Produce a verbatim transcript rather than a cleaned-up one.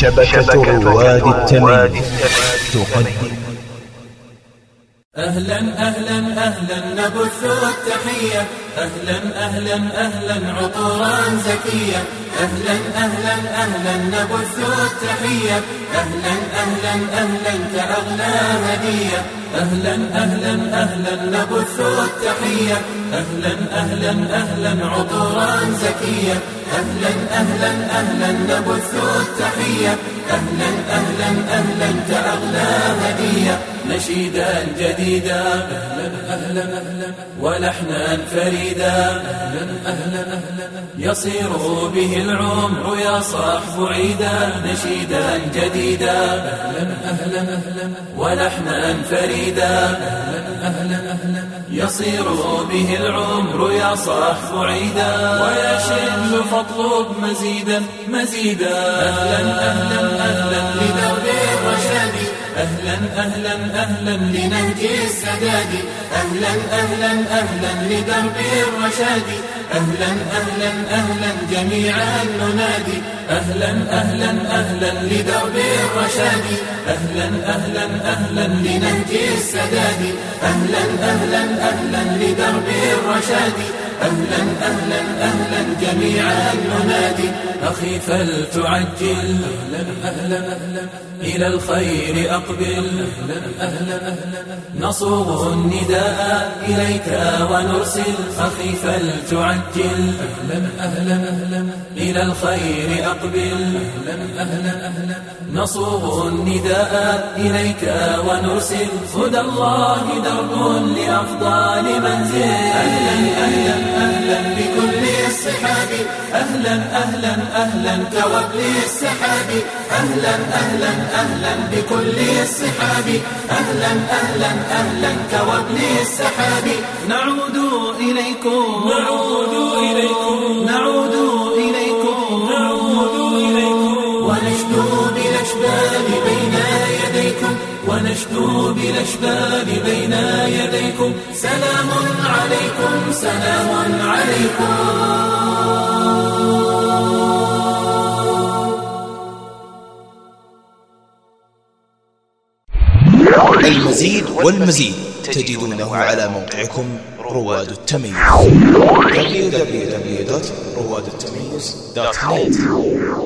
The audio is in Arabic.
شبكة رواد التمييز تقدم. أهلا أهلا أهلا نبث التحية، أهلا أهلا أهلا عطورا زكية، أهلا أهلا أهلا نبث التحية، أهلا أهلا أهلا كأغلى هدية، أهلا أهلا أهلا نبث التحية، أهلا أهلا أهلا عطورا زكية، أهلا أهلا أهلا نبث التحية، أهلا أهلا أهلا كأغلى هدية، نشيدا جديدا أهلا أهلا أهلا ولحنا فريدا أهلا أهلا أهلا يصير به العمر يا صاحب عيدا، نشيدا جديدا أهلا أهلا أهلا ولحنا فريدا أهلا أهلا أهلا يصير به العمر يا صاحب عيدا، ويا شبل فاطلب مزيدا مزيدا، أهلا أهلا أهلا لدرب الرشاد، أهلا أهلا أهلا لنهج السداد، أهلا أهلا أهلا لدرب الرشاد، أهلا أهلا أهلا جميعا ننادي، أهلا أهلا أهلا لدرب الرشاد، أهلا أهلا أهلا لنهج السداد، أهلا أهلا أهلا لدرب الرشاد، أهلا أهلا أهلا جميعا ننادي، أخي فلتعجل أهلا أهلا أهلا إلى الخير أقبل، أهلا أهلا أهلا نصوغ النداء إليك ونرسل، أخي فلتعجل أهلا أهلا أهلا إلى الخير أقبل، أهلا أهلا أهلا نصوغ النداء إليك ونرسل، هدى الله درب لأفضل منزل، أهلا أهلا أهلا بكل الصحاب، أهلا أهلا أهلا كوابل السحاب، أهلا أهلا أهلا بكل الصحاب، أهلا أهلا أهلا كوابل السحاب، نعود إليكم نعود إليكم نعود إليكم نعود إليكم ونشدو بالأشبال بين يديكم، ونشدو بالأشبال بين يديكم، سلام عليكم سلام عليكم. المزيد والمزيد تجدونه على موقعكم رواد التمييز دبليو دبليو دبليو دوت رواد التمييز دوت نت.